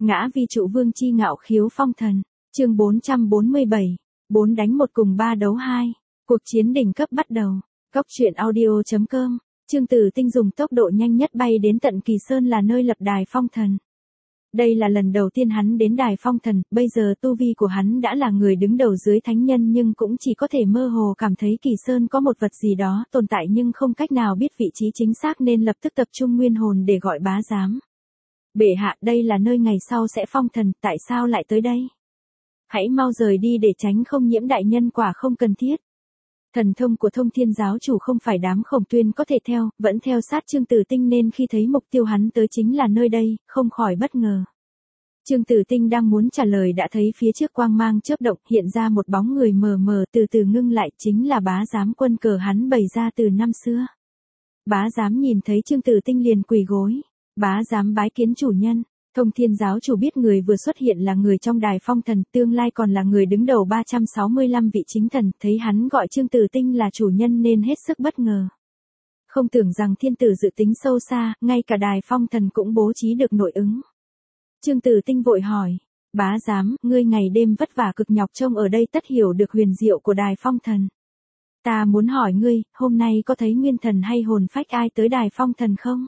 Ngã vi trụ vương chi ngạo khiếu phong thần. Chương 447. 4 đánh 1 cùng 3 đấu 2. Cuộc chiến đỉnh cấp bắt đầu. Góc truyện audio.com. Trương Tử Tinh dùng tốc độ nhanh nhất bay đến tận Kỳ Sơn là nơi lập đài phong thần. Đây là lần đầu tiên hắn đến đài phong thần, bây giờ tu vi của hắn đã là người đứng đầu dưới thánh nhân nhưng cũng chỉ có thể mơ hồ cảm thấy Kỳ Sơn có một vật gì đó tồn tại nhưng không cách nào biết vị trí chính xác nên lập tức tập trung nguyên hồn để gọi bá giám. Bệ hạ, đây là nơi ngày sau sẽ phong thần, tại sao lại tới đây? Hãy mau rời đi để tránh không nhiễm đại nhân quả không cần thiết. Thần thông của Thông Thiên giáo chủ không phải đám Khổng Tuyên có thể theo, vẫn theo sát Trương Tử Tinh nên khi thấy mục tiêu hắn tới chính là nơi đây, không khỏi bất ngờ. Trương Tử Tinh đang muốn trả lời đã thấy phía trước quang mang chớp động hiện ra một bóng người mờ mờ từ từ ngưng lại chính là bá giám quân cờ hắn bày ra từ năm xưa. Bá giám nhìn thấy Trương Tử Tinh liền quỳ gối. Bá giám bái kiến chủ nhân. Thông Thiên giáo chủ biết người vừa xuất hiện là người trong đài phong thần, tương lai còn là người đứng đầu 365 vị chính thần, thấy hắn gọi Trương Tử Tinh là chủ nhân nên hết sức bất ngờ. Không tưởng rằng thiên tử dự tính sâu xa, ngay cả đài phong thần cũng bố trí được nội ứng. Trương Tử Tinh vội hỏi, bá giám, ngươi ngày đêm vất vả cực nhọc trông ở đây tất hiểu được huyền diệu của đài phong thần. Ta muốn hỏi ngươi, hôm nay có thấy nguyên thần hay hồn phách ai tới đài phong thần không?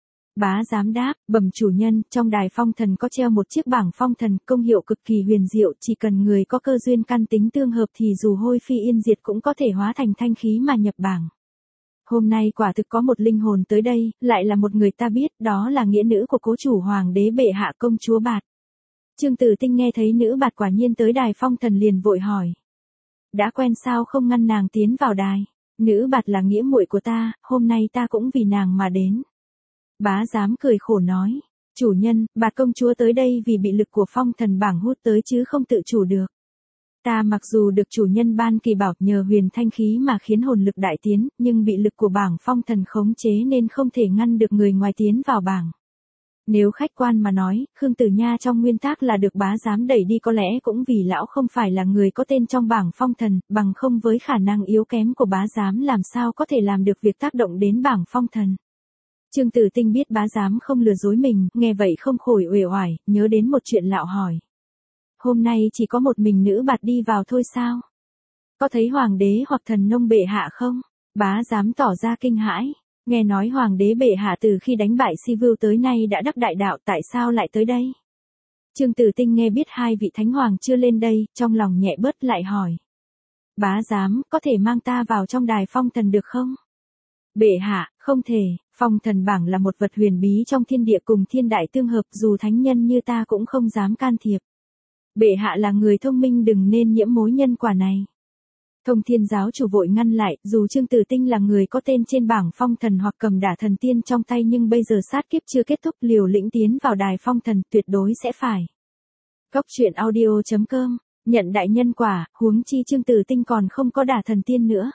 Bá giám đáp, bẩm chủ nhân, trong đài phong thần có treo một chiếc bảng phong thần, công hiệu cực kỳ huyền diệu, chỉ cần người có cơ duyên căn tính tương hợp thì dù hôi phi yên diệt cũng có thể hóa thành thanh khí mà nhập bảng. Hôm nay quả thực có một linh hồn tới đây, lại là một người ta biết, đó là nghĩa nữ của cố chủ hoàng đế bệ hạ công chúa Bạt. Trương Tử Tinh nghe thấy nữ Bạt quả nhiên tới đài phong thần liền vội hỏi. Đã quen sao không ngăn nàng tiến vào đài? Nữ Bạt là nghĩa muội của ta, hôm nay ta cũng vì nàng mà đến. Bá giám cười khổ nói, chủ nhân, Bạt công chúa tới đây vì bị lực của phong thần bảng hút tới chứ không tự chủ được. Ta mặc dù được chủ nhân ban kỳ bảo nhờ huyền thanh khí mà khiến hồn lực đại tiến, nhưng bị lực của bảng phong thần khống chế nên không thể ngăn được người ngoài tiến vào bảng. Nếu khách quan mà nói, Khương Tử Nha trong nguyên tắc là được bá giám đẩy đi có lẽ cũng vì lão không phải là người có tên trong bảng phong thần, bằng không với khả năng yếu kém của bá giám làm sao có thể làm được việc tác động đến bảng phong thần. Trương Tử Tinh biết bá giám không lừa dối mình, nghe vậy không khỏi uể oải, nhớ đến một chuyện lạo hỏi. Hôm nay chỉ có một mình nữ Bạt đi vào thôi sao? Có thấy hoàng đế hoặc thần nông bệ hạ không? Bá giám tỏ ra kinh hãi. Nghe nói hoàng đế bệ hạ từ khi đánh bại Si Vưu tới nay đã đắc đại đạo, tại sao lại tới đây? Trương Tử Tinh nghe biết hai vị thánh hoàng chưa lên đây, trong lòng nhẹ bớt lại hỏi. Bá giám, có thể mang ta vào trong đài phong thần được không? Bệ hạ, không thể, phong thần bảng là một vật huyền bí trong thiên địa cùng thiên đại tương hợp, dù thánh nhân như ta cũng không dám can thiệp. Bệ hạ là người thông minh đừng nên nhiễm mối nhân quả này. Thông Thiên giáo chủ vội ngăn lại, dù Trương Tử Tinh là người có tên trên bảng phong thần hoặc cầm đả thần tiên trong tay nhưng bây giờ sát kiếp chưa kết thúc, liều lĩnh tiến vào đài phong thần tuyệt đối sẽ phải. Góc truyện audio.com, nhận đại nhân quả, huống chi Trương Tử Tinh còn không có đả thần tiên nữa.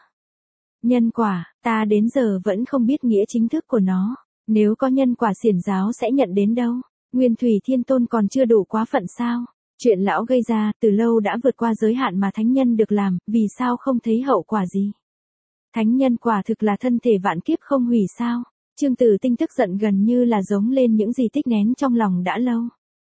Nhân quả, ta đến giờ vẫn không biết nghĩa chính thức của nó, nếu có nhân quả xiển giáo sẽ nhận đến đâu, Nguyên Thủy Thiên Tôn còn chưa đủ quá phận sao? Chuyện lão gây ra, từ lâu đã vượt qua giới hạn mà thánh nhân được làm, vì sao không thấy hậu quả gì? Thánh nhân quả thực là thân thể vạn kiếp không hủy sao? Trương Tử Tinh tức giận gần như là giống lên những gì tích nén trong lòng đã lâu.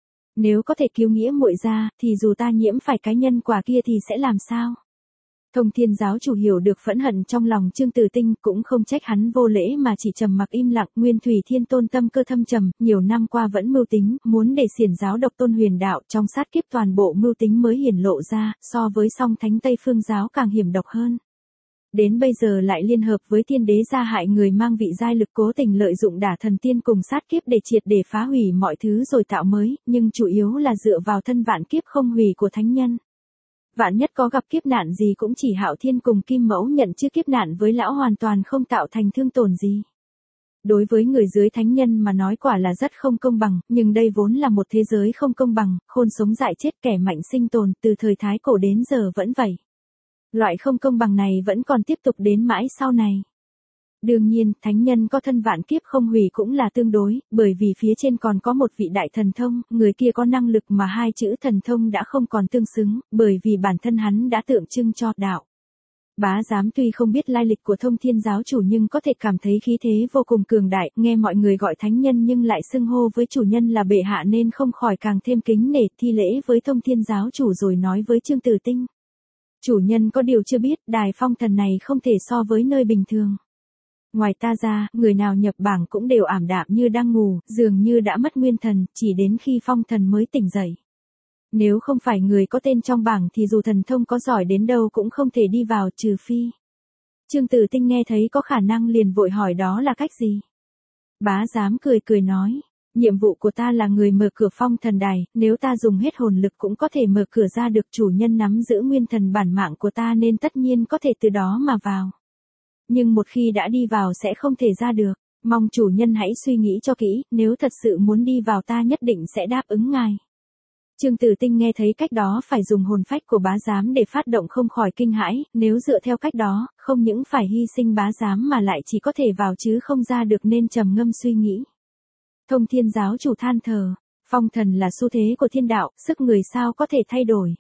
Nếu có thể cứu nghĩa muội ra, thì dù ta nhiễm phải cái nhân quả kia thì sẽ làm sao? Thông Thiên giáo chủ hiểu được phẫn hận trong lòng Trương Tử Tinh, cũng không trách hắn vô lễ mà chỉ trầm mặc im lặng. Nguyên Thủy Thiên Tôn tâm cơ thâm trầm, nhiều năm qua vẫn mưu tính, muốn để xiển giáo độc tôn huyền đạo, trong sát kiếp toàn bộ mưu tính mới hiển lộ ra, so với song thánh Tây Phương giáo càng hiểm độc hơn. Đến bây giờ lại liên hợp với Thiên Đế gia hại người mang vị giai lực cố tình lợi dụng đả thần tiên cùng sát kiếp để triệt để phá hủy mọi thứ rồi tạo mới, nhưng chủ yếu là dựa vào thân vạn kiếp không hủy của thánh nhân. Vạn nhất có gặp kiếp nạn gì cũng chỉ Hạo Thiên cùng Kim Mẫu nhận chứ kiếp nạn với lão hoàn toàn không tạo thành thương tổn gì. Đối với người dưới thánh nhân mà nói quả là rất không công bằng, nhưng đây vốn là một thế giới không công bằng, khôn sống dại chết kẻ mạnh sinh tồn, từ thời Thái Cổ đến giờ vẫn vậy. Loại không công bằng này vẫn còn tiếp tục đến mãi sau này. Đương nhiên, thánh nhân có thân vạn kiếp không hủy cũng là tương đối, bởi vì phía trên còn có một vị đại thần thông, người kia có năng lực mà hai chữ thần thông đã không còn tương xứng, bởi vì bản thân hắn đã tượng trưng cho đạo. Bá giám tuy không biết lai lịch của Thông Thiên giáo chủ nhưng có thể cảm thấy khí thế vô cùng cường đại, nghe mọi người gọi thánh nhân nhưng lại xưng hô với chủ nhân là bệ hạ nên không khỏi càng thêm kính nể, thi lễ với Thông Thiên giáo chủ rồi nói với Trương Tử Tinh. Chủ nhân có điều chưa biết, đài phong thần này không thể so với nơi bình thường. Ngoài ta ra, người nào nhập bảng cũng đều ảm đạm như đang ngủ, dường như đã mất nguyên thần, chỉ đến khi phong thần mới tỉnh dậy. Nếu không phải người có tên trong bảng thì dù thần thông có giỏi đến đâu cũng không thể đi vào, trừ phi. Trương Tử Tinh nghe thấy có khả năng liền vội hỏi đó là cách gì. Bá giám cười cười nói, nhiệm vụ của ta là người mở cửa phong thần đài, nếu ta dùng hết hồn lực cũng có thể mở cửa ra được, chủ nhân nắm giữ nguyên thần bản mạng của ta nên tất nhiên có thể từ đó mà vào. Nhưng một khi đã đi vào sẽ không thể ra được, mong chủ nhân hãy suy nghĩ cho kỹ, nếu thật sự muốn đi vào ta nhất định sẽ đáp ứng ngài. Trương Tử Tinh nghe thấy cách đó phải dùng hồn phách của bá giám để phát động không khỏi kinh hãi, nếu dựa theo cách đó, không những phải hy sinh bá giám mà lại chỉ có thể vào chứ không ra được nên trầm ngâm suy nghĩ. Thông Thiên giáo chủ than thở, phong thần là xu thế của thiên đạo, sức người sao có thể thay đổi.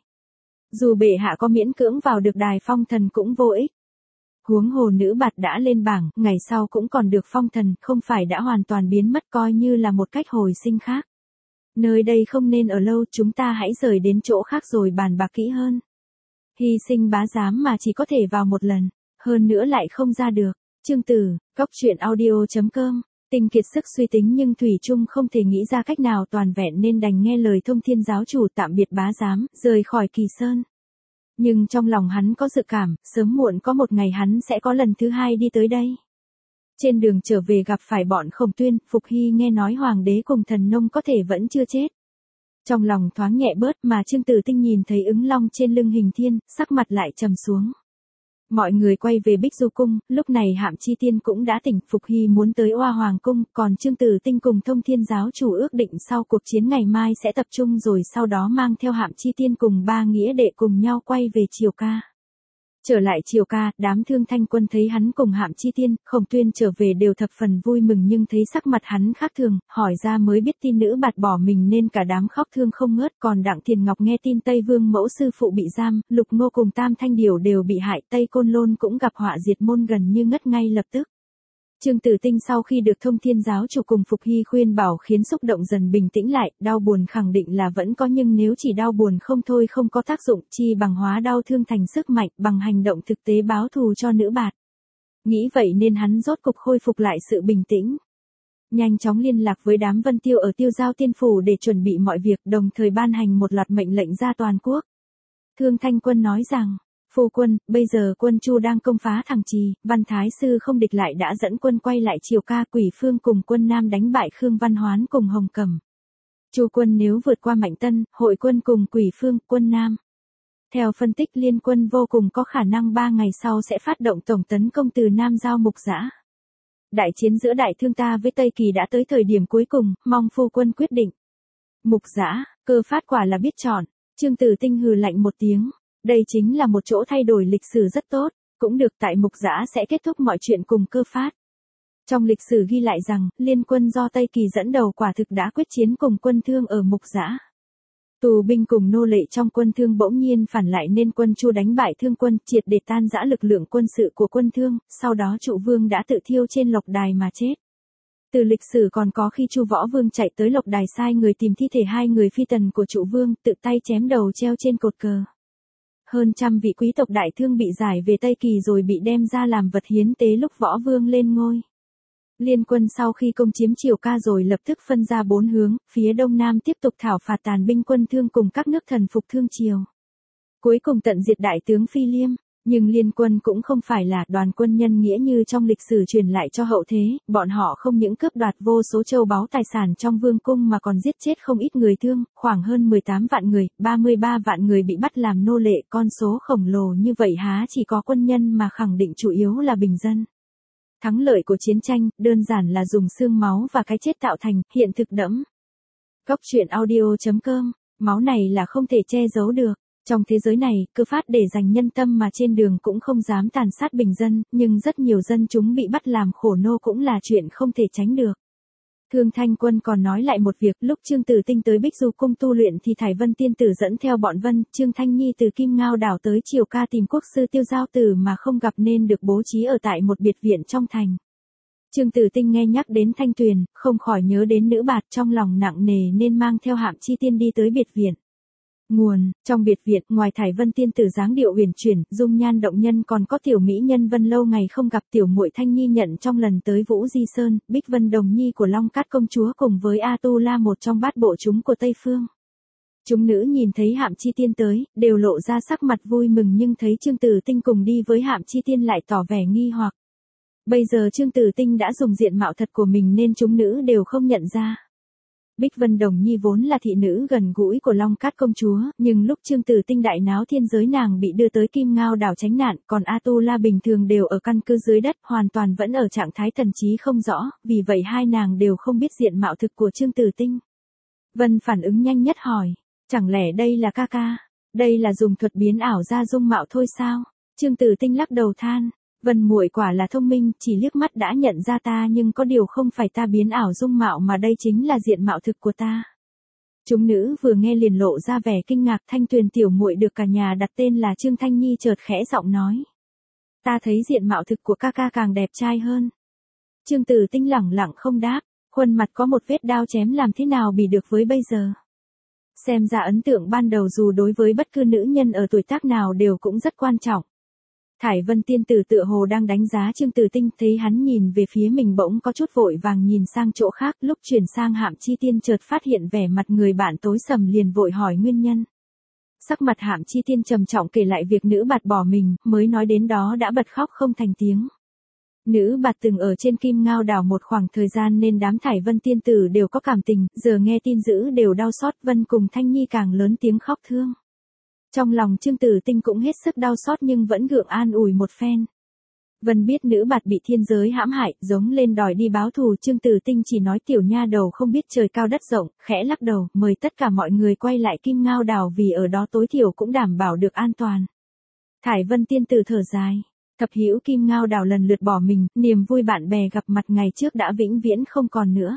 Dù bệ hạ có miễn cưỡng vào được đài phong thần cũng vô ích. Huống hồ nữ bạt đã lên bảng, ngày sau cũng còn được phong thần, không phải đã hoàn toàn biến mất, coi như là một cách hồi sinh khác. Nơi đây không nên ở lâu, chúng ta hãy rời đến chỗ khác rồi bàn bạc kỹ hơn. Hy sinh bá giám mà chỉ có thể vào một lần, hơn nữa lại không ra được. Chương Tử, coctruyện.audio.com. Tinh kiệt sức suy tính nhưng thủy chung không thể nghĩ ra cách nào toàn vẹn nên đành nghe lời Thông Thiên giáo chủ tạm biệt bá giám, rời khỏi Kỳ Sơn. Nhưng trong lòng hắn có dự cảm, sớm muộn có một ngày hắn sẽ có lần thứ hai đi tới đây. Trên đường trở về gặp phải bọn Khổng Tuyên, Phục Hy nghe nói hoàng đế cùng thần nông có thể vẫn chưa chết. Trong lòng thoáng nhẹ bớt mà Trương Tử Tinh nhìn thấy ứng long trên lưng Hình Thiên, sắc mặt lại trầm xuống. Mọi người quay về Bích Du Cung, lúc này Hạm Chi Tiên cũng đã tỉnh, Phục Hy muốn tới Oa Hoàng Cung, còn Trương Tử Tinh cùng Thông Thiên giáo chủ ước định sau cuộc chiến ngày mai sẽ tập trung rồi sau đó mang theo Hạm Chi Tiên cùng ba nghĩa đệ cùng nhau quay về Triều Ca. Trở lại Triều Ca, đám Thương Thanh Quân thấy hắn cùng Hạm Chi Tiên, Khổng Tuyên trở về đều thập phần vui mừng nhưng thấy sắc mặt hắn khác thường, hỏi ra mới biết tin nữ bạt bỏ mình nên cả đám khóc thương không ngớt, còn Đặng Thiền Ngọc nghe tin Tây Vương mẫu sư phụ bị giam, Lục Ngô cùng Tam Thanh Điểu đều bị hại, Tây Côn Lôn cũng gặp họa diệt môn gần như ngất ngay lập tức. Trương Tử Tinh sau khi được Thông Thiên giáo chủ cùng Phục Hy khuyên bảo khiến xúc động dần bình tĩnh lại, đau buồn khẳng định là vẫn có nhưng nếu chỉ đau buồn không thôi không có tác dụng, chi bằng hóa đau thương thành sức mạnh, bằng hành động thực tế báo thù cho nữ bạt. Nghĩ vậy nên hắn rốt cục khôi phục lại sự bình tĩnh. Nhanh chóng liên lạc với đám Vân Tiêu ở Tiêu Giao Tiên Phủ để chuẩn bị mọi việc, đồng thời ban hành một loạt mệnh lệnh ra toàn quốc. Thương Thanh Quân nói rằng, phu quân, bây giờ quân Chu đang công phá Thằng Trì, Văn Thái Sư không địch lại đã dẫn quân quay lại Triều Ca, Quỷ Phương cùng quân Nam đánh bại Khương Văn Hoán cùng Hồng Cẩm. Chu quân nếu vượt qua Mạnh Tân, hội quân cùng Quỷ Phương, quân Nam. Theo phân tích liên quân vô cùng có khả năng 3 ngày sau sẽ phát động tổng tấn công từ Nam giao Mục Dã. Đại chiến giữa Đại Thương ta với Tây Kỳ đã tới thời điểm cuối cùng, mong phu quân quyết định. Mục Dã, Cơ Phát quả là biết chọn, Trương Tử Tinh hừ lạnh một tiếng. Đây chính là một chỗ thay đổi lịch sử rất tốt, cũng được tại Mục Dã sẽ kết thúc mọi chuyện cùng Cơ Phát. Trong lịch sử ghi lại rằng, liên quân do Tây Kỳ dẫn đầu quả thực đã quyết chiến cùng quân Thương ở Mục Dã. Tù binh cùng nô lệ trong quân Thương bỗng nhiên phản lại nên quân Chu đánh bại Thương quân, triệt để tan rã lực lượng quân sự của quân Thương, sau đó Trụ Vương đã tự thiêu trên lộc đài mà chết. Từ lịch sử còn có khi Chu Võ Vương chạy tới lộc đài sai người tìm thi thể 2 người phi tần của Trụ Vương, tự tay chém đầu treo trên cột cờ. Hơn trăm vị quý tộc Đại Thương bị giải về Tây Kỳ rồi bị đem ra làm vật hiến tế lúc Võ Vương lên ngôi. Liên quân sau khi công chiếm Triều Ca rồi lập tức phân ra 4 hướng, phía đông nam tiếp tục thảo phạt tàn binh quân Thương cùng các nước thần phục Thương Triều. Cuối cùng tận diệt đại tướng Phi Liêm, nhưng liên quân cũng không phải là đoàn quân nhân nghĩa như trong lịch sử truyền lại cho hậu thế, bọn họ không những cướp đoạt vô số châu báu tài sản trong vương cung mà còn giết chết không ít người Thương, khoảng hơn 18 vạn người, 33 vạn người bị bắt làm nô lệ, con số khổng lồ như vậy há chỉ có quân nhân mà khẳng định chủ yếu là bình dân. Thắng lợi của chiến tranh, đơn giản là dùng xương máu và cái chết tạo thành, hiện thực đẫm. Coctruyện.audio.com, máu này là không thể che giấu được. Trong thế giới này, Cơ Phát để giành nhân tâm mà trên đường cũng không dám tàn sát bình dân, nhưng rất nhiều dân chúng bị bắt làm khổ nô cũng là chuyện không thể tránh được. Thương Thanh Quân còn nói lại một việc, lúc Trương Tử Tinh tới Bích Du cung tu luyện thì Thải Vân tiên tử dẫn theo bọn Vân, Trương Thanh Nhi từ Kim Ngao đảo tới Triều Ca tìm quốc sư Tiêu Giao Tử mà không gặp nên được bố trí ở tại một biệt viện trong thành. Trương Tử Tinh nghe nhắc đến Thanh Tuyền, không khỏi nhớ đến nữ bạt, trong lòng nặng nề nên mang theo Hạm Chi Tiên đi tới biệt viện. Nguồn, trong biệt viện, ngoài Thải Vân tiên tử dáng điệu uyển chuyển, dung nhan động nhân còn có tiểu mỹ nhân Vân lâu ngày không gặp tiểu muội Thanh Nhi nhận trong lần tới Vũ Di Sơn, Bích Vân đồng nhi của Long Cát công chúa cùng với A Tu La một trong bát bộ chúng của Tây Phương. Chúng nữ nhìn thấy Hạm Chi Tiên tới, đều lộ ra sắc mặt vui mừng nhưng thấy Trương Tử Tinh cùng đi với Hạm Chi Tiên lại tỏ vẻ nghi hoặc. Bây giờ Trương Tử Tinh đã dùng diện mạo thật của mình nên chúng nữ đều không nhận ra. Bích Vân Đồng Nhi vốn là thị nữ gần gũi của Long Cát công chúa, nhưng lúc Trương Tử Tinh đại náo thiên giới nàng bị đưa tới Kim Ngao đảo tránh nạn, còn A Tu La bình thường đều ở căn cứ dưới đất, hoàn toàn vẫn ở trạng thái thần trí không rõ, vì vậy hai nàng đều không biết diện mạo thực của Trương Tử Tinh. Vân phản ứng nhanh nhất hỏi, chẳng lẽ đây là ca ca, đây là dùng thuật biến ảo ra dung mạo thôi sao? Trương Tử Tinh lắc đầu than. Vân muội quả là thông minh, chỉ liếc mắt đã nhận ra ta nhưng có điều không phải ta biến ảo dung mạo mà đây chính là diện mạo thực của ta. Chúng nữ vừa nghe liền lộ ra vẻ kinh ngạc. Thanh Tuyền tiểu muội được cả nhà đặt tên là Trương Thanh Nhi chợt khẽ giọng nói. Ta thấy diện mạo thực của ca ca càng đẹp trai hơn. Trương Tử Tinh lẳng lặng không đáp, khuôn mặt có một vết đao chém làm thế nào bì được với bây giờ. Xem ra ấn tượng ban đầu dù đối với bất cứ nữ nhân ở tuổi tác nào đều cũng rất quan trọng. Thải Vân tiên tử tựa hồ đang đánh giá Trương Tử Tinh, thấy hắn nhìn về phía mình bỗng có chút vội vàng nhìn sang chỗ khác, lúc chuyển sang Hạm Chi Tiên chợt phát hiện vẻ mặt người bạn tối sầm liền vội hỏi nguyên nhân. Sắc mặt Hạm Chi Tiên trầm trọng kể lại việc nữ bạt bỏ mình, mới nói đến đó đã bật khóc không thành tiếng. Nữ bạt từng ở trên Kim Ngao đảo một khoảng thời gian nên đám Thải Vân tiên tử đều có cảm tình, giờ nghe tin dữ đều đau xót. Vân cùng Thanh Nhi càng lớn tiếng khóc thương. Trong lòng Trương Tử Tinh cũng hết sức đau xót nhưng vẫn gượng an ủi một phen. Vân biết nữ bạt bị thiên giới hãm hại, giống lên đòi đi báo thù. Trương Tử Tinh chỉ nói tiểu nha đầu không biết trời cao đất rộng, khẽ lắc đầu, mời tất cả mọi người quay lại Kim Ngao đảo vì ở đó tối thiểu cũng đảm bảo được an toàn. Thải Vân tiên tử thở dài. Thập hữu Kim Ngao đảo lần lượt bỏ mình, niềm vui bạn bè gặp mặt ngày trước đã vĩnh viễn không còn nữa.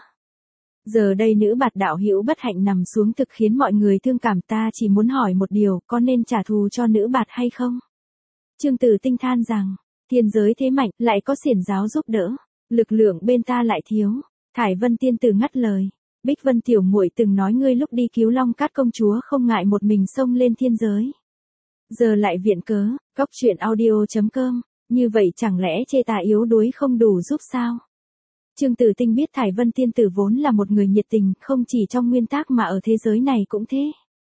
Giờ đây nữ bạt đạo hữu bất hạnh nằm xuống thực khiến mọi người thương cảm, ta chỉ muốn hỏi một điều, có nên trả thù cho nữ bạt hay không? Trương Tử Tinh than rằng, thiên giới thế mạnh, lại có xiển giáo giúp đỡ, lực lượng bên ta lại thiếu. Thải Vân tiên tử ngắt lời, Bích Vân tiểu muội từng nói ngươi lúc đi cứu Long Cát công chúa không ngại một mình xông lên thiên giới. Giờ lại viện cớ, góc truyện audio.com, như vậy chẳng lẽ chê ta yếu đuối không đủ giúp sao? Trương Tử Tinh biết Thải Vân tiên tử vốn là một người nhiệt tình, không chỉ trong nguyên tác mà ở thế giới này cũng thế.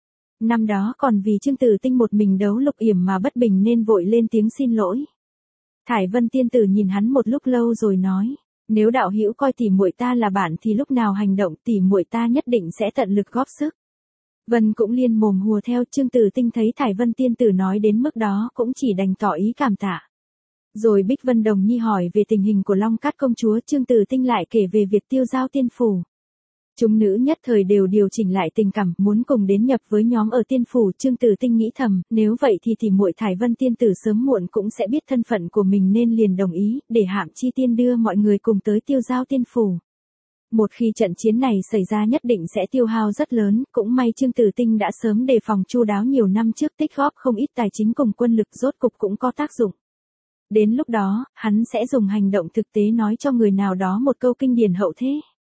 Năm đó còn vì Trương Tử Tinh một mình đấu Lục Yểm mà bất bình nên vội lên tiếng xin lỗi. Thải Vân tiên tử nhìn hắn một lúc lâu rồi nói, nếu đạo hữu coi tỷ muội ta là bạn thì lúc nào hành động tỷ muội ta nhất định sẽ tận lực góp sức. Vân cũng liên mồm hùa theo. Trương Tử Tinh thấy Thải Vân tiên tử nói đến mức đó cũng chỉ đành tỏ ý cảm tạ. Rồi Bích Vân Đồng Nhi hỏi về tình hình của Long Cát công chúa, Trương Tử Tinh lại kể về việc tiêu giao tiên phủ. Chúng nữ nhất thời đều điều chỉnh lại tình cảm, muốn cùng đến nhập với nhóm ở tiên phủ. Trương Tử Tinh nghĩ thầm, nếu vậy thì muội Thải Vân tiên tử sớm muộn cũng sẽ biết thân phận của mình nên liền đồng ý, để Hạm Chi Tiên đưa mọi người cùng tới tiêu giao tiên phủ. Một khi trận chiến này xảy ra nhất định sẽ tiêu hao rất lớn, cũng may Trương Tử Tinh đã sớm đề phòng chu đáo nhiều năm trước, tích góp không ít tài chính cùng quân lực, rốt cục cũng có tác dụng. Đến lúc đó, hắn sẽ dùng hành động thực tế nói cho người nào đó một câu kinh điển hậu thế.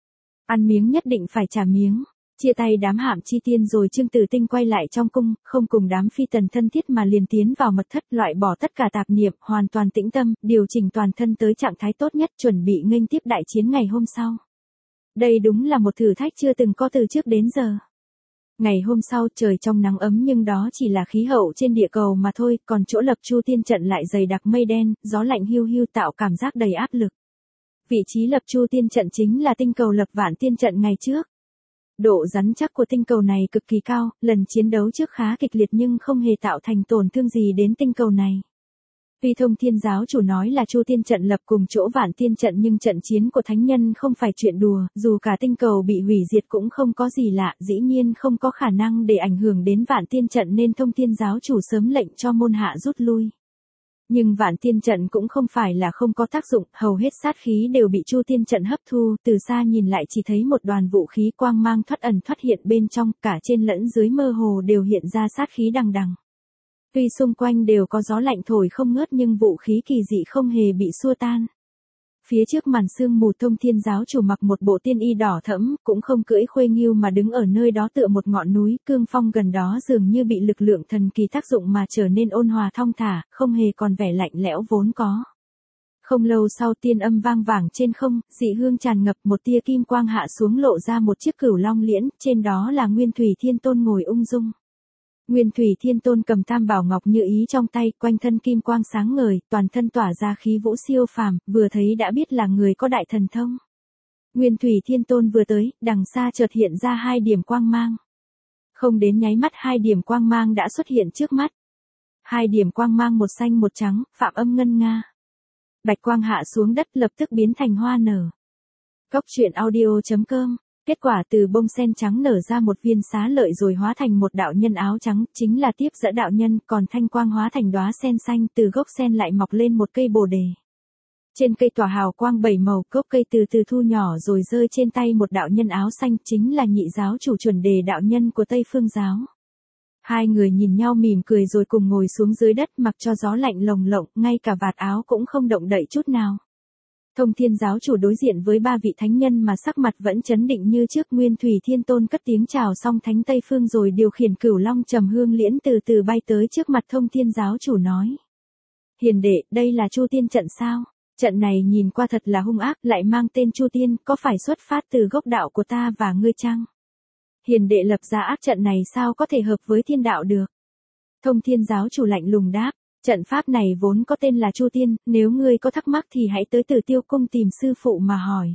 Ăn miếng nhất định phải trả miếng. Chia tay đám Hạm Chi Tiên rồi Trương Tử Tinh quay lại trong cung, không cùng đám phi tần thân thiết mà liền tiến vào mật thất, loại bỏ tất cả tạp niệm, hoàn toàn tĩnh tâm, điều chỉnh toàn thân tới trạng thái tốt nhất, chuẩn bị nghênh tiếp đại chiến ngày hôm sau. Đây đúng là một thử thách chưa từng có từ trước đến giờ. Ngày hôm sau trời trong nắng ấm nhưng đó chỉ là khí hậu trên địa cầu mà thôi, còn chỗ lập Chu Tiên trận lại dày đặc mây đen, gió lạnh hiu hiu tạo cảm giác đầy áp lực. Vị trí lập Chu Tiên trận chính là tinh cầu lập Vạn Tiên trận ngày trước. Độ rắn chắc của tinh cầu này cực kỳ cao, lần chiến đấu trước khá kịch liệt nhưng không hề tạo thành tổn thương gì đến tinh cầu này. Tuy Thông Thiên giáo chủ nói là Chu Tiên trận lập cùng chỗ Vạn Tiên trận nhưng trận chiến của thánh nhân không phải chuyện đùa, dù cả tinh cầu bị hủy diệt cũng không có gì lạ, dĩ nhiên không có khả năng để ảnh hưởng đến Vạn Tiên trận nên Thông Thiên giáo chủ sớm lệnh cho môn hạ rút lui. Nhưng Vạn Tiên trận cũng không phải là không có tác dụng, hầu hết sát khí đều bị Chu Tiên trận hấp thu, từ xa nhìn lại chỉ thấy một đoàn vũ khí quang mang thoát ẩn thoát hiện bên trong, cả trên lẫn dưới mơ hồ đều hiện ra sát khí đằng đằng. Tuy xung quanh đều có gió lạnh thổi không ngớt nhưng vũ khí kỳ dị không hề bị xua tan. Phía trước màn sương mù Thông Thiên giáo chủ mặc một bộ tiên y đỏ thẫm, cũng không cưỡi khuê nghiêu mà đứng ở nơi đó tựa một ngọn núi, cương phong gần đó dường như bị lực lượng thần kỳ tác dụng mà trở nên ôn hòa thong thả, không hề còn vẻ lạnh lẽo vốn có. Không lâu sau tiên âm vang vẳng trên không, dị hương tràn ngập, một tia kim quang hạ xuống lộ ra một chiếc cửu long liễn, trên đó là Nguyên Thủy Thiên Tôn ngồi ung dung. Nguyên Thủy Thiên Tôn cầm tam bảo ngọc như ý trong tay, quanh thân kim quang sáng ngời, toàn thân tỏa ra khí vũ siêu phàm, vừa thấy đã biết là người có đại thần thông. Nguyên Thủy Thiên Tôn vừa tới, đằng xa chợt hiện ra hai điểm quang mang. Không đến nháy mắt hai điểm quang mang đã xuất hiện trước mắt. Hai điểm quang mang một xanh một trắng, phạm âm ngân nga. Bạch quang hạ xuống đất lập tức biến thành hoa nở. Cốc truyện audio.com. Kết quả từ bông sen trắng nở ra một viên xá lợi rồi hóa thành một đạo nhân áo trắng, chính là Tiếp Dẫn đạo nhân, còn thanh quang hóa thành đóa sen xanh, từ gốc sen lại mọc lên một cây bồ đề. Trên cây tỏa hào quang bảy màu, gốc cây từ từ thu nhỏ rồi rơi trên tay một đạo nhân áo xanh, chính là Nhị giáo chủ Chuẩn Đề đạo nhân của Tây Phương giáo. Hai người nhìn nhau mỉm cười rồi cùng ngồi xuống dưới đất mặc cho gió lạnh lồng lộng, ngay cả vạt áo cũng không động đậy chút nào. Thông Thiên giáo chủ đối diện với ba vị thánh nhân mà sắc mặt vẫn chấn định như trước. Nguyên Thủy Thiên Tôn cất tiếng chào xong thánh Tây Phương rồi điều khiển cửu long trầm hương liễn từ từ bay tới trước mặt Thông Thiên giáo chủ nói. Hiền đệ, đây là Chu Tiên trận sao? Trận này nhìn qua thật là hung ác, lại mang tên Chu Tiên, có phải xuất phát từ gốc đạo của ta và ngươi chăng? Hiền đệ lập ra ác trận này sao có thể hợp với thiên đạo được? Thông Thiên giáo chủ lạnh lùng đáp. Trận pháp này vốn có tên là Chu Tiên, nếu ngươi có thắc mắc thì hãy tới Tử Tiêu cung tìm sư phụ mà hỏi.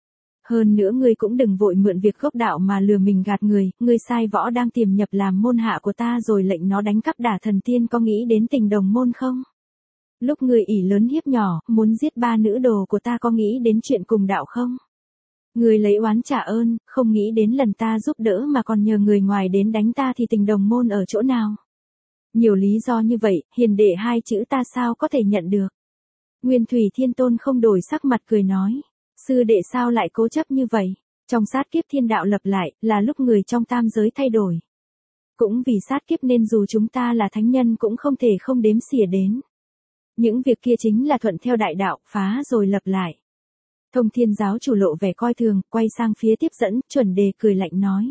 Hơn nữa ngươi cũng đừng vội mượn việc gốc đạo mà lừa mình gạt người, ngươi sai võ đang tiềm nhập làm môn hạ của ta rồi lệnh nó đánh cắp đả thần tiên, có nghĩ đến tình đồng môn không? Lúc ngươi ỷ lớn hiếp nhỏ, muốn giết ba nữ đồ của ta có nghĩ đến chuyện cùng đạo không? Ngươi lấy oán trả ơn, không nghĩ đến lần ta giúp đỡ mà còn nhờ người ngoài đến đánh ta thì tình đồng môn ở chỗ nào? Nhiều lý do như vậy, hiền đệ hai chữ ta sao có thể nhận được. Nguyên Thủy Thiên Tôn không đổi sắc mặt cười nói. Sư đệ sao lại cố chấp như vậy? Trong sát kiếp thiên đạo lập lại, là lúc người trong tam giới thay đổi. Cũng vì sát kiếp nên dù chúng ta là thánh nhân cũng không thể không đếm xỉa đến. Những việc kia chính là thuận theo đại đạo, phá rồi lập lại. Thông Thiên giáo chủ lộ vẻ coi thường, quay sang phía Tiếp Dẫn, Chuẩn Đề cười lạnh nói.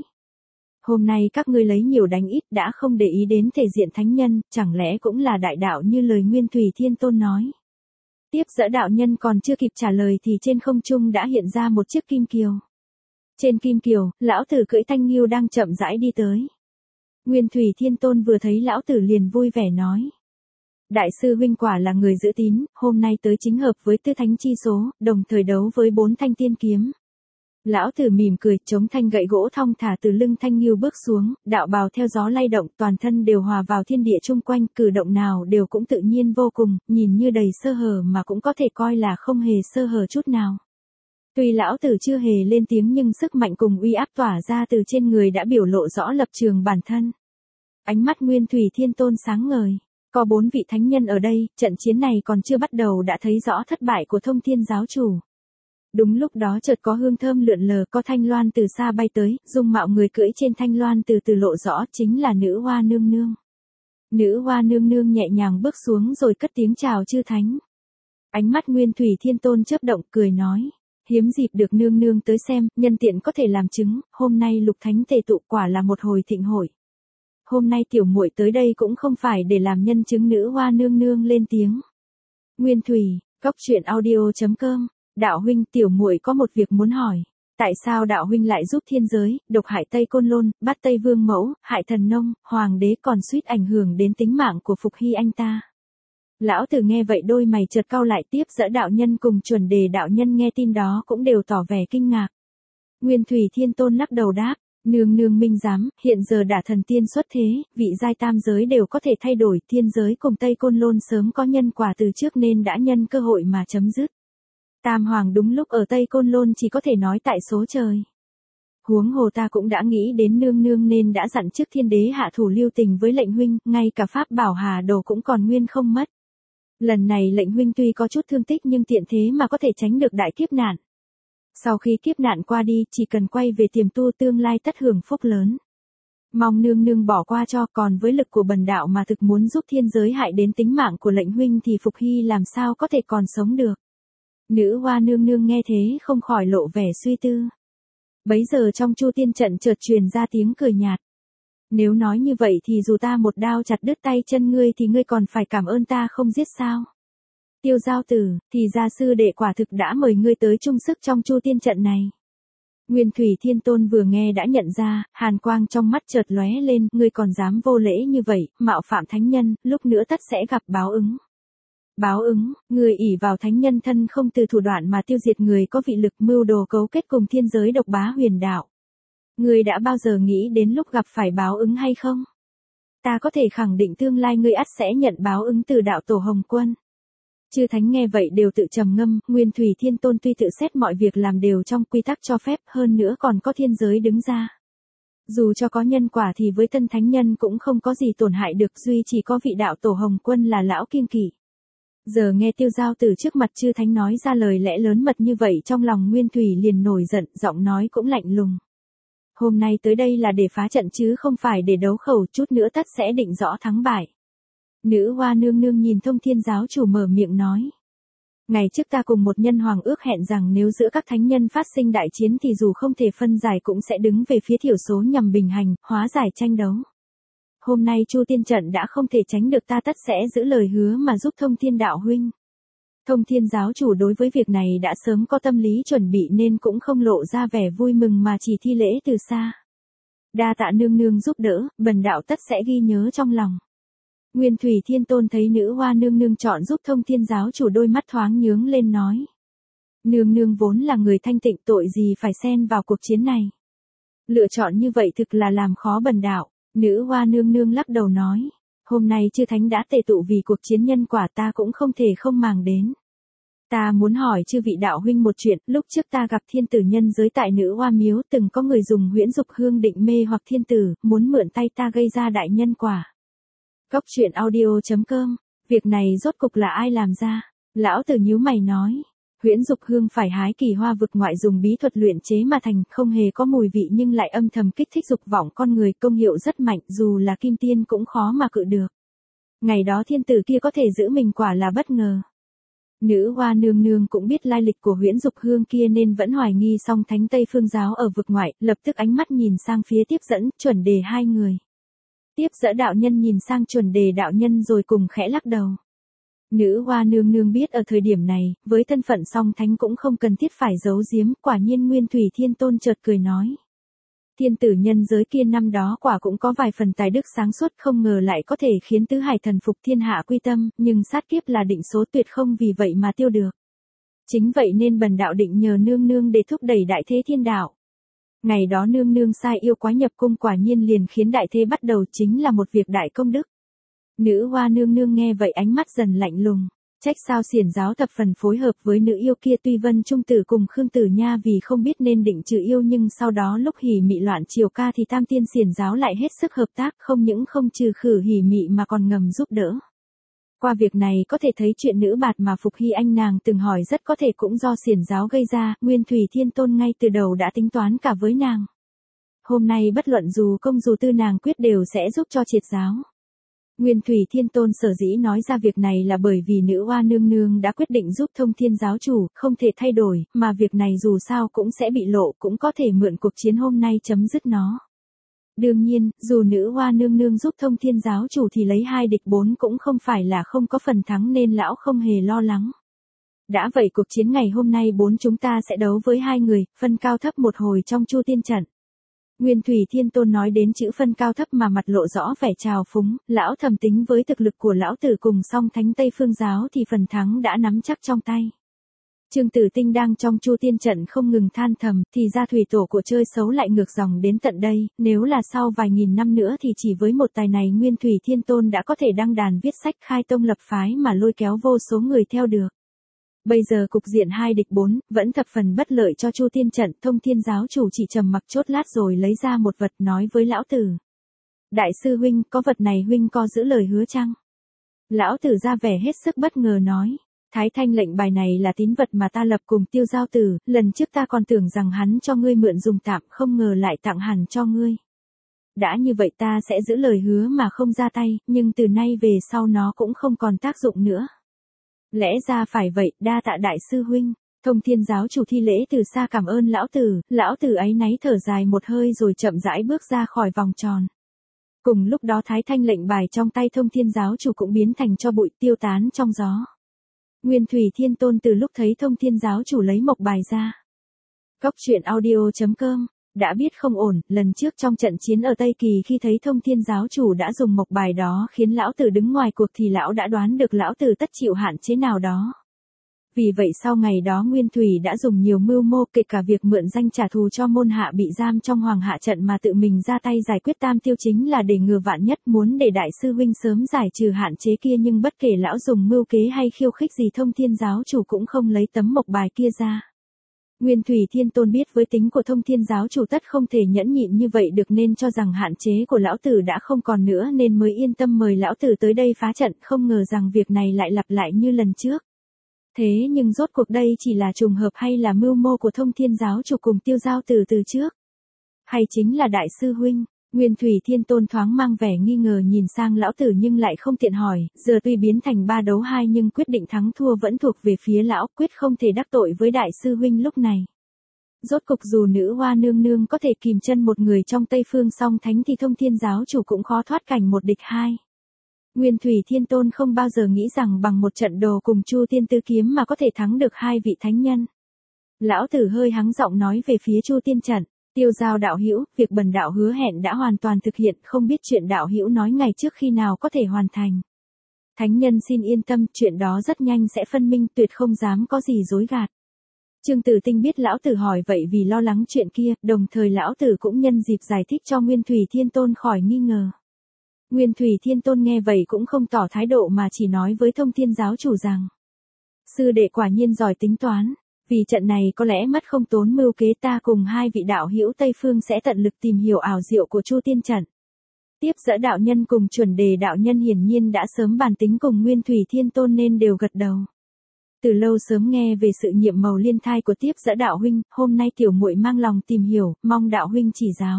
Hôm nay các ngươi lấy nhiều đánh ít đã không để ý đến thể diện thánh nhân, chẳng lẽ cũng là đại đạo như lời Nguyên Thủy Thiên Tôn nói. Tiếp Dẫn đạo nhân còn chưa kịp trả lời thì trên không trung đã hiện ra một chiếc kim kiều. Trên kim kiều, lão tử cưỡi thanh nghiêu đang chậm rãi đi tới. Nguyên Thủy Thiên Tôn vừa thấy lão tử liền vui vẻ nói. Đại sư huynh quả là người giữ tín, hôm nay tới chính hợp với tư thánh chi số, đồng thời đấu với 4 thanh tiên kiếm. Lão tử mỉm cười, chống thanh gậy gỗ thong thả từ lưng thanh nghiêu bước xuống, đạo bào theo gió lay động, toàn thân đều hòa vào thiên địa chung quanh, cử động nào đều cũng tự nhiên vô cùng, nhìn như đầy sơ hở mà cũng có thể coi là không hề sơ hở chút nào. Tuy lão tử chưa hề lên tiếng nhưng sức mạnh cùng uy áp tỏa ra từ trên người đã biểu lộ rõ lập trường bản thân. Ánh mắt Nguyên Thủy Thiên Tôn sáng ngời. Có 4 vị thánh nhân ở đây, trận chiến này còn chưa bắt đầu đã thấy rõ thất bại của Thông Thiên giáo chủ. Đúng lúc đó chợt có hương thơm lượn lờ, có thanh loan từ xa bay tới, dung mạo người cưỡi trên thanh loan từ từ lộ rõ, chính là Nữ Hoa Nương Nương. Nữ Hoa Nương Nương nhẹ nhàng bước xuống rồi cất tiếng chào chư thánh. Ánh mắt Nguyên Thủy Thiên Tôn chớp động cười nói, hiếm dịp được nương nương tới xem, nhân tiện có thể làm chứng, hôm nay lục thánh tề tụ quả là một hồi thịnh hội. Hôm nay tiểu muội tới đây cũng không phải để làm nhân chứng. Nữ Hoa Nương Nương lên tiếng. Nguyên Thủy, Cốc truyện audio.com. Đạo huynh, tiểu muội có một việc muốn hỏi. Tại sao đạo huynh lại giúp thiên giới, độc hại Tây Côn Lôn, bắt Tây Vương Mẫu, hại thần nông, hoàng đế còn suýt ảnh hưởng đến tính mạng của Phục Hy anh ta? Lão tử nghe vậy đôi mày chợt cau lại. Tiếp Dẫn đạo nhân cùng Chuẩn Đề đạo nhân nghe tin đó cũng đều tỏ vẻ kinh ngạc. Nguyên Thủy Thiên Tôn lắc đầu đáp. Nương nương minh giám, hiện giờ đả thần tiên xuất thế, vị giai tam giới đều có thể thay đổi, thiên giới cùng Tây Côn Lôn sớm có nhân quả từ trước nên đã nhân cơ hội mà chấm dứt. Tam hoàng đúng lúc ở Tây Côn Lôn chỉ có thể nói tại số trời. Huống hồ ta cũng đã nghĩ đến nương nương nên đã dặn trước thiên đế hạ thủ lưu tình với lệnh huynh, ngay cả pháp bảo hà đồ cũng còn nguyên không mất. Lần này lệnh huynh tuy có chút thương tích nhưng tiện thế mà có thể tránh được đại kiếp nạn. Sau khi kiếp nạn qua đi, chỉ cần quay về tiềm tu tương lai tất hưởng phúc lớn. Mong nương nương bỏ qua cho, còn với lực của bần đạo mà thực muốn giúp thiên giới hại đến tính mạng của lệnh huynh thì Phục Hy làm sao có thể còn sống được. Nữ hoa nương nương nghe thế không khỏi lộ vẻ suy tư. Bấy giờ trong Chu Tiên trận chợt truyền ra tiếng cười nhạt. Nếu nói như vậy thì dù ta một đao chặt đứt tay chân ngươi thì ngươi còn phải cảm ơn ta không giết sao? Tiêu Giao Tử, thì ra sư đệ quả thực đã mời ngươi tới chung sức trong Chu Tiên trận này. Nguyên Thủy Thiên Tôn vừa nghe đã nhận ra, hàn quang trong mắt chợt lóe lên, ngươi còn dám vô lễ như vậy, mạo phạm thánh nhân, lúc nữa tất sẽ gặp báo ứng. Báo ứng, người ỷ vào thánh nhân thân không từ thủ đoạn mà tiêu diệt người có vị lực mưu đồ cấu kết cùng thiên giới độc bá huyền đạo. Ngươi đã bao giờ nghĩ đến lúc gặp phải báo ứng hay không? Ta có thể khẳng định tương lai ngươi ắt sẽ nhận báo ứng từ đạo tổ Hồng Quân. Chư thánh nghe vậy đều tự trầm ngâm, Nguyên Thủy Thiên Tôn tuy tự xét mọi việc làm đều trong quy tắc cho phép, hơn nữa còn có thiên giới đứng ra. Dù cho có nhân quả thì với tân thánh nhân cũng không có gì tổn hại được, duy chỉ có vị đạo tổ Hồng Quân là lão kiêng kỵ. Giờ nghe Tiêu Giao Tử trước mặt chư thánh nói ra lời lẽ lớn mật như vậy, trong lòng Nguyên Thủy liền nổi giận, giọng nói cũng lạnh lùng. Hôm nay tới đây là để phá trận chứ không phải để đấu khẩu, chút nữa tất sẽ định rõ thắng bại. Nữ hoa nương nương nhìn Thông Thiên giáo chủ mở miệng nói. Ngày trước ta cùng một nhân hoàng ước hẹn rằng nếu giữa các thánh nhân phát sinh đại chiến thì dù không thể phân giải cũng sẽ đứng về phía thiểu số nhằm bình hành, hóa giải tranh đấu. Hôm nay Chu Tiên trận đã không thể tránh được, ta tất sẽ giữ lời hứa mà giúp Thông Thiên đạo huynh. Thông Thiên giáo chủ đối với việc này đã sớm có tâm lý chuẩn bị nên cũng không lộ ra vẻ vui mừng mà chỉ thi lễ từ xa. Đa tạ nương nương giúp đỡ, bần đạo tất sẽ ghi nhớ trong lòng. Nguyên Thủy Thiên Tôn thấy nữ hoa nương nương chọn giúp Thông Thiên giáo chủ, đôi mắt thoáng nhướng lên nói. Nương nương vốn là người thanh tịnh, tội gì phải xen vào cuộc chiến này. Lựa chọn như vậy thực là làm khó bần đạo. Nữ hoa nương nương lắc đầu nói. Hôm nay chư thánh đã tề tụ vì cuộc chiến nhân quả, ta cũng không thể không màng đến. Ta muốn hỏi chư vị đạo huynh một chuyện, lúc trước ta gặp thiên tử nhân giới tại nữ hoa miếu, từng có người dùng huyễn dục hương định mê hoặc thiên tử, muốn mượn tay ta gây ra đại nhân quả. Góc truyện audio.com, việc này rốt cục là ai làm ra? Lão tử nhíu mày nói. Huyễn dục hương phải hái kỳ hoa vực ngoại dùng bí thuật luyện chế mà thành, không hề có mùi vị nhưng lại âm thầm kích thích dục vọng con người, công hiệu rất mạnh, dù là kim tiên cũng khó mà cự được. Ngày đó thiên tử kia có thể giữ mình quả là bất ngờ. Nữ hoa nương nương cũng biết lai lịch của huyễn dục hương kia nên vẫn hoài nghi, song thánh Tây Phương giáo ở vực ngoại, lập tức ánh mắt nhìn sang phía tiếp dẫn, chuẩn đề hai người. Tiếp dẫn đạo nhân nhìn sang chuẩn đề đạo nhân rồi cùng khẽ lắc đầu. Nữ hoa nương nương biết ở thời điểm này, với thân phận song thánh cũng không cần thiết phải giấu giếm, quả nhiên Nguyên Thủy Thiên Tôn chợt cười nói. Thiên tử nhân giới kia năm đó quả cũng có vài phần tài đức sáng suốt, không ngờ lại có thể khiến tứ hải thần phục thiên hạ quy tâm, nhưng sát kiếp là định số tuyệt không vì vậy mà tiêu được. Chính vậy nên bần đạo định nhờ nương nương để thúc đẩy đại thế thiên đạo. Ngày đó nương nương sai yêu quái nhập cung, quả nhiên liền khiến đại thế bắt đầu, chính là một việc đại công đức. Nữ hoa nương nương nghe vậy ánh mắt dần lạnh lùng. Trách sao Xiển giáo thập phần phối hợp với nữ yêu kia, tuy Vân Trung Tử cùng Khương Tử Nha vì không biết nên định trừ yêu, nhưng sau đó lúc hỉ mị loạn triều ca thì Tam Tiên Xiển giáo lại hết sức hợp tác, không những không trừ khử hỉ mị mà còn ngầm giúp đỡ. Qua việc này có thể thấy chuyện nữ bạt mà Phục Hy anh nàng từng hỏi rất có thể cũng do Xiển giáo gây ra, Nguyên Thủy Thiên Tôn ngay từ đầu đã tính toán cả với nàng. Hôm nay bất luận dù công dù tư nàng quyết đều sẽ giúp cho triệt giáo. Nguyên Thủy Thiên Tôn sở dĩ nói ra việc này là bởi vì nữ hoa nương nương đã quyết định giúp Thông Thiên giáo chủ, không thể thay đổi, mà việc này dù sao cũng sẽ bị lộ, cũng có thể mượn cuộc chiến hôm nay chấm dứt nó. Đương nhiên, dù nữ hoa nương nương giúp Thông Thiên giáo chủ thì lấy 2 địch 4 cũng không phải là không có phần thắng nên lão không hề lo lắng. Đã vậy cuộc chiến ngày hôm nay chúng ta sẽ đấu với 2 người, phân cao thấp một hồi trong Chu Tiên trận. Nguyên Thủy Thiên Tôn nói đến chữ phân cao thấp mà mặt lộ rõ vẻ trào phúng, lão thầm tính với thực lực của lão tử cùng song thánh Tây Phương giáo thì phần thắng đã nắm chắc trong tay. Trương Tử Tinh đang trong Chu Tiên trận không ngừng than thầm, thì ra thủy tổ của chơi xấu lại ngược dòng đến tận đây, nếu là sau vài nghìn năm nữa thì chỉ với một tài này Nguyên Thủy Thiên Tôn đã có thể đăng đàn viết sách khai tông lập phái mà lôi kéo vô số người theo được. Bây giờ cục diện 2 địch 4, vẫn thập phần bất lợi cho Chu Tiên trận, Thông Thiên giáo chủ chỉ trầm mặc chốt lát rồi lấy ra một vật nói với lão tử. Đại sư huynh, có vật này huynh có giữ lời hứa chăng? Lão tử ra vẻ hết sức bất ngờ nói. Thái thanh lệnh bài này là tín vật mà ta lập cùng Tiêu Giao Tử, lần trước ta còn tưởng rằng hắn cho ngươi mượn dùng tạm, không ngờ lại tặng hẳn cho ngươi. Đã như vậy ta sẽ giữ lời hứa mà không ra tay, nhưng từ nay về sau nó cũng không còn tác dụng nữa. Lẽ ra phải vậy, đa tạ đại sư huynh. Thông Thiên giáo chủ thi lễ từ xa cảm ơn lão tử áy náy thở dài một hơi rồi chậm rãi bước ra khỏi vòng tròn. Cùng lúc đó thái thanh lệnh bài trong tay Thông Thiên giáo chủ cũng biến thành tro bụi tiêu tán trong gió. Nguyên Thủy Thiên Tôn từ lúc thấy Thông Thiên giáo chủ lấy mộc bài ra. Cốc truyện audio.com, đã biết không ổn, lần trước trong trận chiến ở Tây Kỳ khi thấy Thông Thiên giáo chủ đã dùng mộc bài đó khiến lão tử đứng ngoài cuộc thì lão đã đoán được lão tử tất chịu hạn chế nào đó. Vì vậy sau ngày đó Nguyên Thủy đã dùng nhiều mưu mô kể cả việc mượn danh trả thù cho môn hạ bị giam trong Hoàng Hạ trận mà tự mình ra tay giải quyết tam tiêu chính là để ngừa vạn nhất, muốn để đại sư huynh sớm giải trừ hạn chế kia, nhưng bất kể lão dùng mưu kế hay khiêu khích gì Thông Thiên giáo chủ cũng không lấy tấm mộc bài kia ra. Nguyên Thủy Thiên Tôn biết với tính của Thông Thiên giáo chủ tất không thể nhẫn nhịn như vậy được nên cho rằng hạn chế của lão tử đã không còn nữa nên mới yên tâm mời lão tử tới đây phá trận, không ngờ rằng việc này lại lặp lại như lần trước. Thế nhưng rốt cuộc đây chỉ là trùng hợp hay là mưu mô của Thông Thiên giáo chủ cùng Tiêu Giao Tử từ trước? Hay chính là đại sư huynh? Nguyên Thủy Thiên Tôn thoáng mang vẻ nghi ngờ nhìn sang lão tử nhưng lại không tiện hỏi, giờ tuy biến thành 3 đấu 2 nhưng quyết định thắng thua vẫn thuộc về phía lão, quyết không thể đắc tội với đại sư huynh lúc này. Rốt cục dù nữ hoa nương nương có thể kìm chân một người trong Tây Phương song thánh thì Thông Thiên giáo chủ cũng khó thoát cảnh một địch hai. Nguyên Thủy Thiên Tôn không bao giờ nghĩ rằng bằng một trận đồ cùng Chu Tiên Tứ Kiếm mà có thể thắng được hai vị thánh nhân. Lão tử hơi hắng giọng nói về phía Chu Tiên trận. Tiêu Giao đạo hữu, việc bần đạo hứa hẹn đã hoàn toàn thực hiện, không biết chuyện đạo hữu nói ngày trước khi nào có thể hoàn thành. Thánh nhân xin yên tâm, chuyện đó rất nhanh sẽ phân minh, tuyệt không dám có gì dối gạt. Trương Tử Tinh biết lão tử hỏi vậy vì lo lắng chuyện kia, đồng thời lão tử cũng nhân dịp giải thích cho Nguyên Thủy Thiên Tôn khỏi nghi ngờ. Nguyên Thủy Thiên Tôn nghe vậy cũng không tỏ thái độ mà chỉ nói với Thông Thiên giáo chủ rằng: sư đệ quả nhiên giỏi tính toán. Vì trận này có lẽ mất không tốn mưu kế, ta cùng hai vị đạo hữu Tây Phương sẽ tận lực tìm hiểu ảo diệu của Chu Tiên trận. Tiếp dẫn đạo nhân cùng Chuẩn Đề đạo nhân hiển nhiên đã sớm bàn tính cùng Nguyên Thủy Thiên Tôn nên đều gật đầu. Từ lâu sớm nghe về sự nhiệm màu liên thai của Tiếp dẫn đạo huynh, hôm nay tiểu muội mang lòng tìm hiểu, mong đạo huynh chỉ giáo.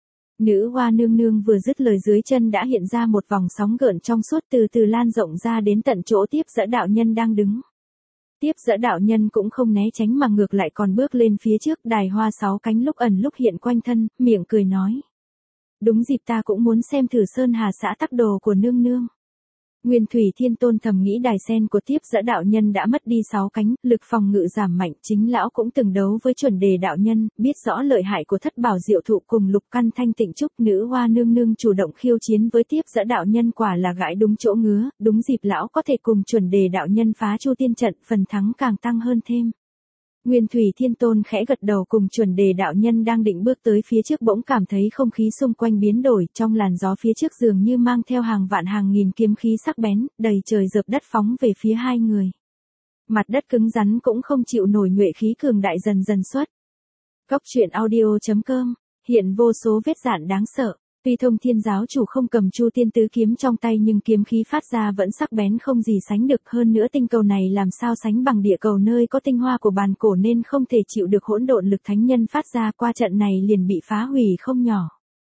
Nữ hoa nương nương vừa dứt lời dưới chân đã hiện ra một vòng sóng gợn trong suốt từ từ lan rộng ra đến tận chỗ Tiếp dẫn đạo nhân đang đứng. Tiếp dẫn đạo nhân cũng không né tránh mà ngược lại còn bước lên phía trước, đài hoa 6 cánh lúc ẩn lúc hiện quanh thân, miệng cười nói: đúng dịp ta cũng muốn xem thử Sơn Hà xã tắc đồ của nương nương. Nguyên Thủy Thiên Tôn thầm nghĩ đài sen của Tiếp dẫn đạo nhân đã mất đi 6 cánh, lực phòng ngự giảm mạnh, chính lão cũng từng đấu với Chuẩn Đề đạo nhân, biết rõ lợi hại của Thất Bảo Diệu Thụ cùng Lục Căn Thanh Tịnh Trúc. Nữ hoa nương nương chủ động khiêu chiến với Tiếp dẫn đạo nhân quả là gãi đúng chỗ ngứa, đúng dịp lão có thể cùng Chuẩn Đề đạo nhân phá Chu Tiên trận, phần thắng càng tăng hơn thêm. Nguyên Thủy Thiên Tôn khẽ gật đầu cùng Chuẩn Đề đạo nhân đang định bước tới phía trước bỗng cảm thấy không khí xung quanh biến đổi, trong làn gió phía trước dường như mang theo hàng vạn hàng nghìn kiếm khí sắc bén, đầy trời dợp đất phóng về phía hai người. Mặt đất cứng rắn cũng không chịu nổi nhuệ khí cường đại dần dần xuất. Cốc truyện audio.com, hiện vô số vết rạn đáng sợ. Tuy Thông Thiên giáo chủ không cầm Chu Tiên Tứ Kiếm trong tay nhưng kiếm khí phát ra vẫn sắc bén không gì sánh được, hơn nữa tinh cầu này làm sao sánh bằng địa cầu nơi có tinh hoa của bàn cổ nên không thể chịu được hỗn độn lực thánh nhân phát ra, qua trận này liền bị phá hủy không nhỏ.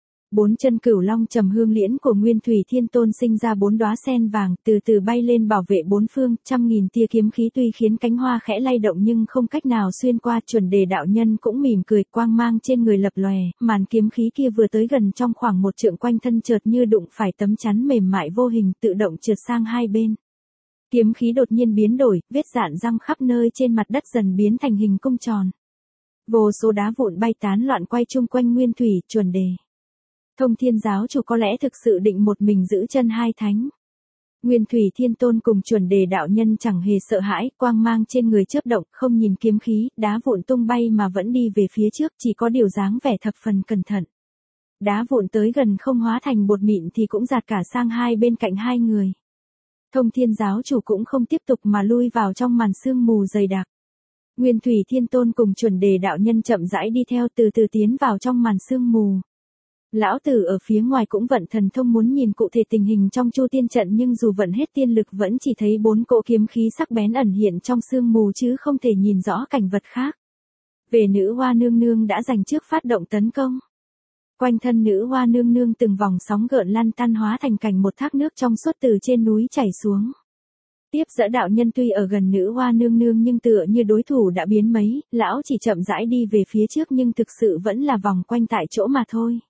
4 chân cửu long trầm hương liễn của Nguyên Thủy Thiên Tôn sinh ra 4 đóa sen vàng, từ từ bay lên bảo vệ bốn phương, trăm nghìn tia kiếm khí tuy khiến cánh hoa khẽ lay động nhưng không cách nào xuyên qua. Chuẩn Đề đạo nhân cũng mỉm cười, quang mang trên người lập lòe, màn kiếm khí kia vừa tới gần trong khoảng 1 trượng quanh thân chợt như đụng phải tấm chắn mềm mại vô hình, tự động trượt sang hai bên. Kiếm khí đột nhiên biến đổi, vết rạn răng khắp nơi trên mặt đất dần biến thành hình cung tròn. Vô số đá vụn bay tán loạn quay chung quanh Nguyên Thủy, Chuẩn Đề. Thông Thiên giáo chủ có lẽ thực sự định một mình giữ chân hai thánh. Nguyên Thủy Thiên Tôn cùng Chuẩn Đề đạo nhân chẳng hề sợ hãi, quang mang trên người chớp động, không nhìn kiếm khí, đá vụn tung bay mà vẫn đi về phía trước, chỉ có điều dáng vẻ thập phần cẩn thận. Đá vụn tới gần không hóa thành bột mịn thì cũng dạt cả sang hai bên cạnh hai người. Thông Thiên giáo chủ cũng không tiếp tục mà lui vào trong màn sương mù dày đặc. Nguyên Thủy Thiên Tôn cùng Chuẩn Đề đạo nhân chậm rãi đi theo, từ từ tiến vào trong màn sương mù. Lão tử ở phía ngoài cũng vận thần thông muốn nhìn cụ thể tình hình trong Chu Tiên trận, nhưng dù vận hết tiên lực vẫn chỉ thấy 4 cỗ kiếm khí sắc bén ẩn hiện trong sương mù chứ không thể nhìn rõ cảnh vật khác. Về nữ hoa nương nương đã giành trước phát động tấn công. Quanh thân nữ hoa nương nương từng vòng sóng gợn lăn tăn hóa thành cảnh một thác nước trong suốt từ trên núi chảy xuống. Tiếp dẫn đạo nhân tuy ở gần nữ hoa nương nương nhưng tựa như đối thủ đã biến mấy, lão chỉ chậm rãi đi về phía trước nhưng thực sự vẫn là vòng quanh tại chỗ mà thôi.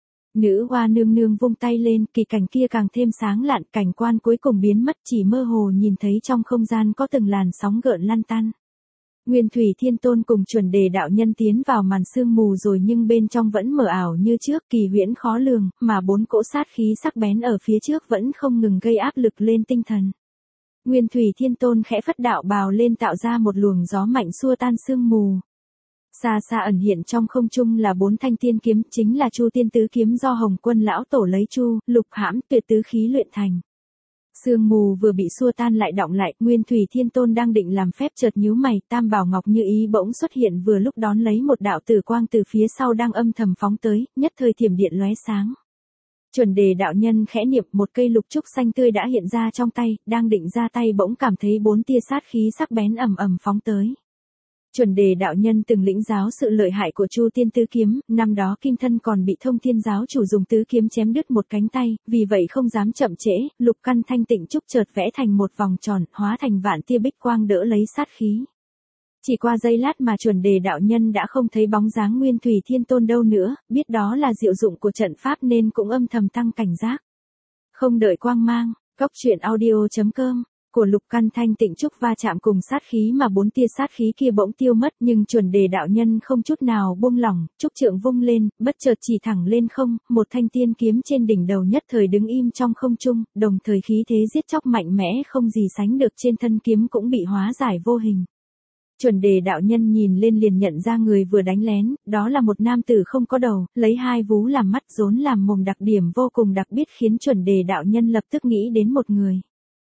Nữ hoa nương nương vung tay lên, kỳ cảnh kia càng thêm sáng lạn, cảnh quan cuối cùng biến mất, chỉ mơ hồ nhìn thấy trong không gian có từng làn sóng gợn lăn tăn. Nguyên Thủy Thiên Tôn cùng Chuẩn Đề đạo nhân tiến vào màn sương mù rồi nhưng bên trong vẫn mờ ảo như trước, kỳ huyễn khó lường, mà 4 cỗ sát khí sắc bén ở phía trước vẫn không ngừng gây áp lực lên tinh thần. Nguyên Thủy Thiên Tôn khẽ phất đạo bào lên tạo ra một luồng gió mạnh xua tan sương mù. Xa xa ẩn hiện trong không trung là 4 thanh tiên kiếm, chính là Chu Tiên tứ kiếm do Hồng Quân lão tổ lấy Chu, Lục Hãm, Tuyệt tứ khí luyện thành. Sương mù vừa bị xua tan lại đọng lại, Nguyên Thủy Thiên Tôn đang định làm phép chợt nhíu mày, Tam Bảo Ngọc Như Ý bỗng xuất hiện vừa lúc đón lấy một đạo tử quang từ phía sau đang âm thầm phóng tới, nhất thời thiểm điện lóe sáng. Chuẩn Đề đạo nhân khẽ niệm, một cây lục trúc xanh tươi đã hiện ra trong tay, đang định ra tay bỗng cảm thấy 4 tia sát khí sắc bén ầm ầm phóng tới. Chuẩn Đề đạo nhân từng lĩnh giáo sự lợi hại của Chu Tiên tứ kiếm, năm đó Kim Thân còn bị Thông Thiên giáo chủ dùng tứ kiếm chém đứt một cánh tay, vì vậy không dám chậm trễ, lục căn thanh tịnh trúc chợt vẽ thành một vòng tròn, hóa thành vạn tia bích quang đỡ lấy sát khí. Chỉ qua giây lát mà Chuẩn Đề đạo nhân đã không thấy bóng dáng Nguyên Thủy Thiên Tôn đâu nữa, biết đó là diệu dụng của trận pháp nên cũng âm thầm tăng cảnh giác. Không đợi quang mang, coctruyện.audio.com của lục căn thanh tịnh trúc va chạm cùng sát khí mà 4 tia sát khí kia bỗng tiêu mất, nhưng Chuẩn Đề đạo nhân không chút nào buông lỏng, trúc trượng vung lên, bất chợt chỉ thẳng lên không, một thanh tiên kiếm trên đỉnh đầu nhất thời đứng im trong không trung, đồng thời khí thế giết chóc mạnh mẽ không gì sánh được trên thân kiếm cũng bị hóa giải vô hình. Chuẩn Đề đạo nhân nhìn lên liền nhận ra người vừa đánh lén, đó là một nam tử không có đầu, lấy 2 vú làm mắt, rốn làm mồm, đặc điểm vô cùng đặc biệt khiến Chuẩn Đề đạo nhân lập tức nghĩ đến một người.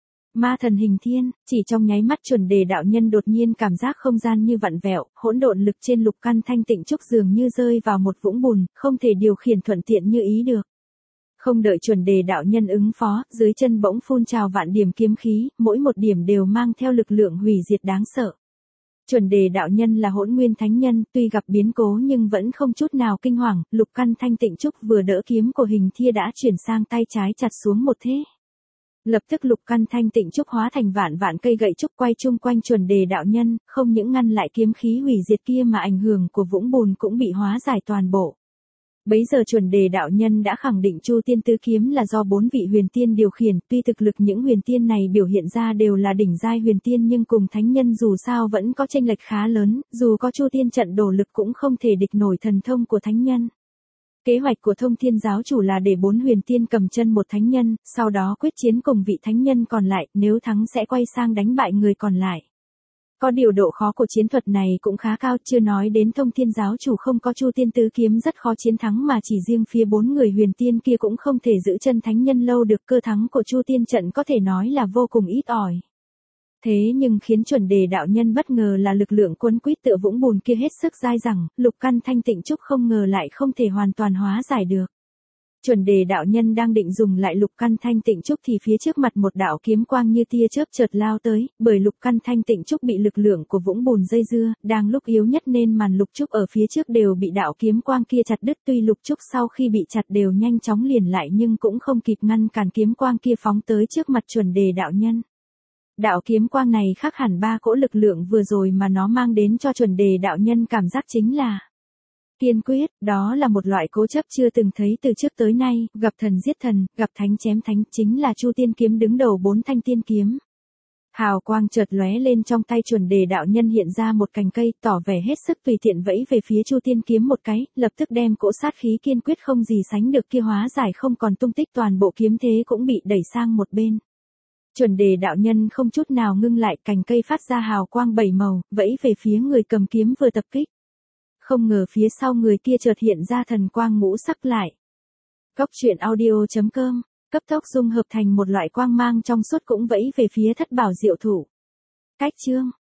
Ma thần hình thiên, chỉ trong nháy mắt Chuẩn Đề đạo nhân đột nhiên cảm giác không gian như vặn vẹo, hỗn độn lực trên lục căn thanh tịnh trúc dường như rơi vào một vũng bùn, không thể điều khiển thuận tiện như ý được. Không đợi Chuẩn Đề đạo nhân ứng phó, dưới chân bỗng phun trào vạn điểm kiếm khí, mỗi một điểm đều mang theo lực lượng hủy diệt đáng sợ. Chuẩn Đề đạo nhân là Hỗn Nguyên thánh nhân, tuy gặp biến cố nhưng vẫn không chút nào kinh hoàng, lục căn thanh tịnh trúc vừa đỡ kiếm của hình thia đã chuyển sang tay trái chặt xuống một thế. Lập tức lục căn thanh tịnh trúc hóa thành vạn vạn cây gậy trúc quay chung quanh Chuẩn Đề đạo nhân, không những ngăn lại kiếm khí hủy diệt kia mà ảnh hưởng của vũng bùn cũng bị hóa giải toàn bộ. Bấy giờ Chuẩn Đề đạo nhân đã khẳng định Chu Tiên tứ kiếm là do 4 vị huyền tiên điều khiển, tuy thực lực những huyền tiên này biểu hiện ra đều là đỉnh giai huyền tiên nhưng cùng thánh nhân dù sao vẫn có chênh lệch khá lớn, dù có Chu Tiên trận đổ lực cũng không thể địch nổi thần thông của thánh nhân. Kế hoạch của Thông Thiên giáo chủ là để 4 huyền tiên cầm chân một thánh nhân, sau đó quyết chiến cùng vị thánh nhân còn lại, nếu thắng sẽ quay sang đánh bại người còn lại. Có điều độ khó của chiến thuật này cũng khá cao, chưa nói đến Thông Thiên giáo chủ không có Chu Tiên tứ kiếm rất khó chiến thắng mà chỉ riêng phía 4 người huyền tiên kia cũng không thể giữ chân thánh nhân lâu được, cơ thắng của Chu Tiên trận có thể nói là vô cùng ít ỏi. Thế nhưng khiến Chuẩn Đề đạo nhân bất ngờ là lực lượng cuốn quýt tựa vũng bùn kia hết sức dai dẳng, lục căn thanh tịnh trúc không ngờ lại không thể hoàn toàn hóa giải được. Chuẩn Đề đạo nhân đang định dùng lại lục căn thanh tịnh trúc thì phía trước mặt một đạo kiếm quang như tia chớp chợt lao tới, bởi lục căn thanh tịnh trúc bị lực lượng của vũng bùn dây dưa, đang lúc yếu nhất nên màn lục trúc ở phía trước đều bị đạo kiếm quang kia chặt đứt, tuy lục trúc sau khi bị chặt đều nhanh chóng liền lại nhưng cũng không kịp ngăn cản kiếm quang kia phóng tới trước mặt Chuẩn Đề đạo nhân. Đạo kiếm quang này khác hẳn 3 cỗ lực lượng vừa rồi mà nó mang đến cho Chuẩn Đề đạo nhân cảm giác chính là kiên quyết, đó là một loại cố chấp chưa từng thấy từ trước tới nay, gặp thần giết thần, gặp thánh chém thánh, chính là Chu Tiên kiếm đứng đầu 4 thanh tiên kiếm. Hào quang chợt lóe lên trong tay Chuẩn Đề đạo nhân hiện ra một cành cây, tỏ vẻ hết sức tùy tiện vẫy về phía Chu Tiên kiếm một cái, lập tức đem cỗ sát khí kiên quyết không gì sánh được kia hóa giải không còn tung tích, toàn bộ kiếm thế cũng bị đẩy sang một bên. Chuẩn Đề đạo nhân không chút nào ngưng lại, cành cây phát ra hào quang 7 màu, vẫy về phía người cầm kiếm vừa tập kích. Không ngờ phía sau người kia chợt hiện ra thần quang ngũ sắc lại. Coctruyện.audio.com cấp tốc dung hợp thành một loại quang mang trong suốt cũng vẫy về phía Thất Bảo Diệu Thủ. Cách chương